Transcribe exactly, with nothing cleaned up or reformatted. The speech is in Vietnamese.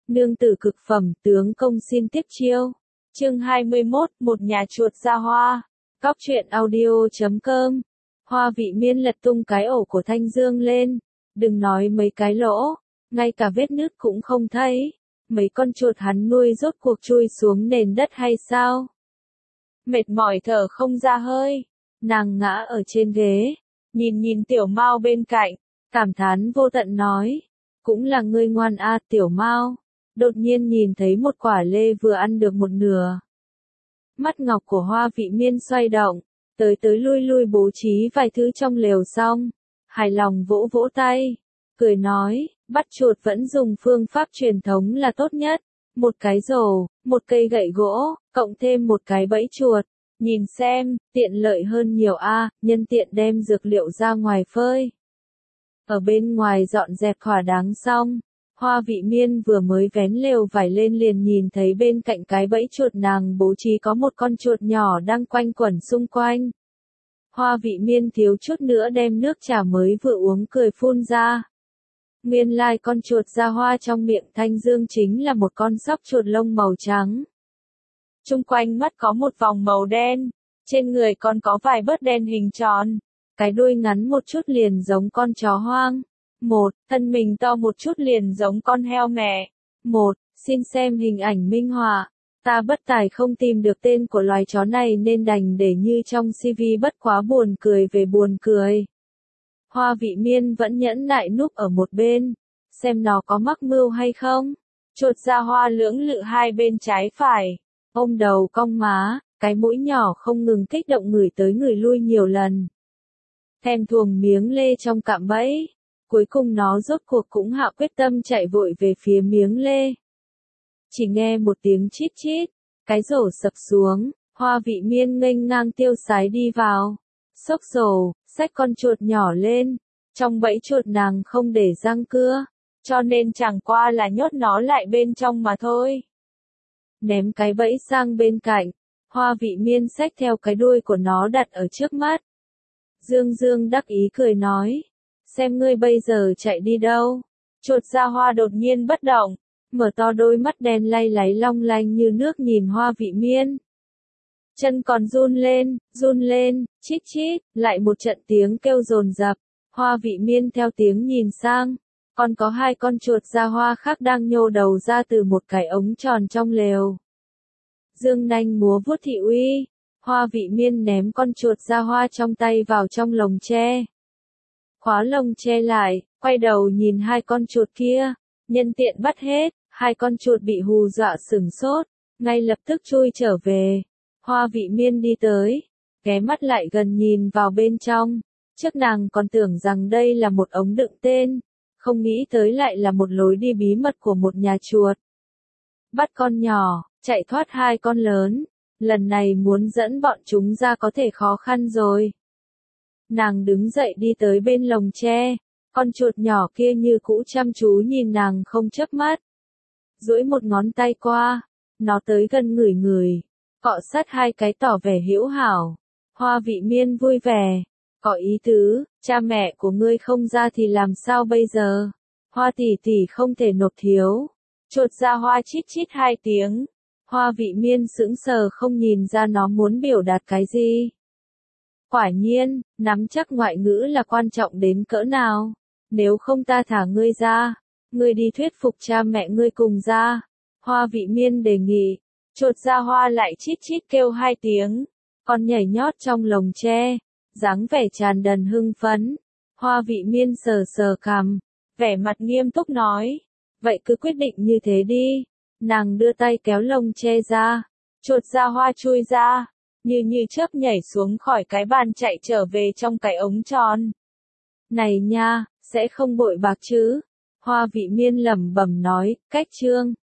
Nương tử cực phẩm, tướng công xin tiếp chiêu. Chương hai mươi mốt, một nhà chuột ra hoa. Cóc truyện audio chấm com. Hoa Vị Miên lật tung cái ổ của Thanh Dương lên, đừng nói mấy cái lỗ, ngay cả vết nứt cũng không thấy. Mấy con chuột hắn nuôi rốt cuộc chui xuống nền đất hay sao? Mệt mỏi thở không ra hơi, nàng ngã ở trên ghế, nhìn nhìn Tiểu Mao bên cạnh, cảm thán vô tận nói, cũng là ngươi ngoan a Tiểu Mao. Đột nhiên nhìn thấy một quả lê vừa ăn được một nửa. Mắt ngọc của Hoa Vị Miên xoay động, tới tới lui lui bố trí vài thứ trong lều xong, hài lòng vỗ vỗ tay, cười nói, bắt chuột vẫn dùng phương pháp truyền thống là tốt nhất, một cái rổ, một cây gậy gỗ, cộng thêm một cái bẫy chuột, nhìn xem, tiện lợi hơn nhiều a, nhân tiện đem dược liệu ra ngoài phơi. Ở bên ngoài dọn dẹp thỏa đáng xong, Hoa Vị Miên vừa mới vén lều vải lên liền nhìn thấy bên cạnh cái bẫy chuột nàng bố trí có một con chuột nhỏ đang quanh quẩn xung quanh. Hoa Vị Miên thiếu chút nữa đem nước trà mới vừa uống cười phun ra. Nguyên lai con chuột ra hoa trong miệng Thanh Dương chính là một con sóc chuột lông màu trắng. Trung quanh mắt có một vòng màu đen, trên người còn có vài bớt đen hình tròn, cái đuôi ngắn một chút liền giống con chó hoang. Một, thân mình to một chút liền giống con heo mẹ. Một, xin xem hình ảnh minh họa. Ta bất tài không tìm được tên của loài chó này nên đành để như trong xê vê bất quá buồn cười về buồn cười. Hoa Vị Miên vẫn nhẫn nại núp ở một bên, xem nó có mắc mưu hay không. Chuột ra hoa lưỡng lự hai bên trái phải, ôm đầu cong má, cái mũi nhỏ không ngừng kích động người tới người lui nhiều lần. Thèm thuồng miếng lê trong cạm bẫy. Cuối cùng nó rốt cuộc cũng hạ quyết tâm chạy vội về phía miếng lê. Chỉ nghe một tiếng chít chít, cái rổ sập xuống, Hoa Vị Miên nghênh ngang tiêu sái đi vào. Xốc rổ, xách con chuột nhỏ lên, trong bẫy chuột nàng không để răng cưa, cho nên chẳng qua là nhốt nó lại bên trong mà thôi. Ném cái bẫy sang bên cạnh, Hoa Vị Miên xách theo cái đuôi của nó đặt ở trước mắt. Dương Dương đắc ý cười nói. Xem ngươi bây giờ chạy đi đâu. Chuột ra hoa đột nhiên bất động, mở to đôi mắt đen lay láy long lanh như nước nhìn Hoa Vị Miên. Chân còn run lên, run lên, chít chít, lại một trận tiếng kêu dồn dập. Hoa Vị Miên theo tiếng nhìn sang, còn có hai con chuột ra hoa khác đang nhô đầu ra từ một cái ống tròn trong lều. Dương nanh múa vuốt thị uy, Hoa Vị Miên ném con chuột ra hoa trong tay vào trong lồng tre. Khóa lồng che lại, quay đầu nhìn hai con chuột kia, nhân tiện bắt hết, hai con chuột bị hù dọa sửng sốt, ngay lập tức chui trở về. Hoa Vị Miên đi tới, ghé mắt lại gần nhìn vào bên trong, trước nàng còn tưởng rằng đây là một ống đựng tên, không nghĩ tới lại là một lối đi bí mật của một nhà chuột. Bắt con nhỏ, chạy thoát hai con lớn, lần này muốn dẫn bọn chúng ra có thể khó khăn rồi. Nàng đứng dậy đi tới bên lồng tre, con chuột nhỏ kia như cũ chăm chú nhìn nàng không chớp mắt. Duỗi một ngón tay qua, nó tới gần ngửi ngửi, cọ sát hai cái tỏ vẻ hữu hảo. Hoa Vị Miên vui vẻ, có ý tứ, cha mẹ của ngươi không ra thì làm sao bây giờ? Hoa tỷ tỷ không thể nộp thiếu. Chuột ra hoa chít chít hai tiếng. Hoa Vị Miên sững sờ không nhìn ra nó muốn biểu đạt cái gì. Quả nhiên, nắm chắc ngoại ngữ là quan trọng đến cỡ nào. Nếu không ta thả ngươi ra, ngươi đi thuyết phục cha mẹ ngươi cùng ra. Hoa Vị Miên đề nghị, chuột ra hoa lại chít chít kêu hai tiếng, còn nhảy nhót trong lồng tre, dáng vẻ tràn đần hưng phấn. Hoa Vị Miên sờ sờ cằm, vẻ mặt nghiêm túc nói, vậy cứ quyết định như thế đi. Nàng đưa tay kéo lồng tre ra, chuột ra hoa chui ra. Như như chớp nhảy xuống khỏi cái bàn chạy trở về trong cái ống tròn. Này nha, sẽ không bội bạc chứ? Hoa Vị Miên lẩm bẩm nói, cách chương.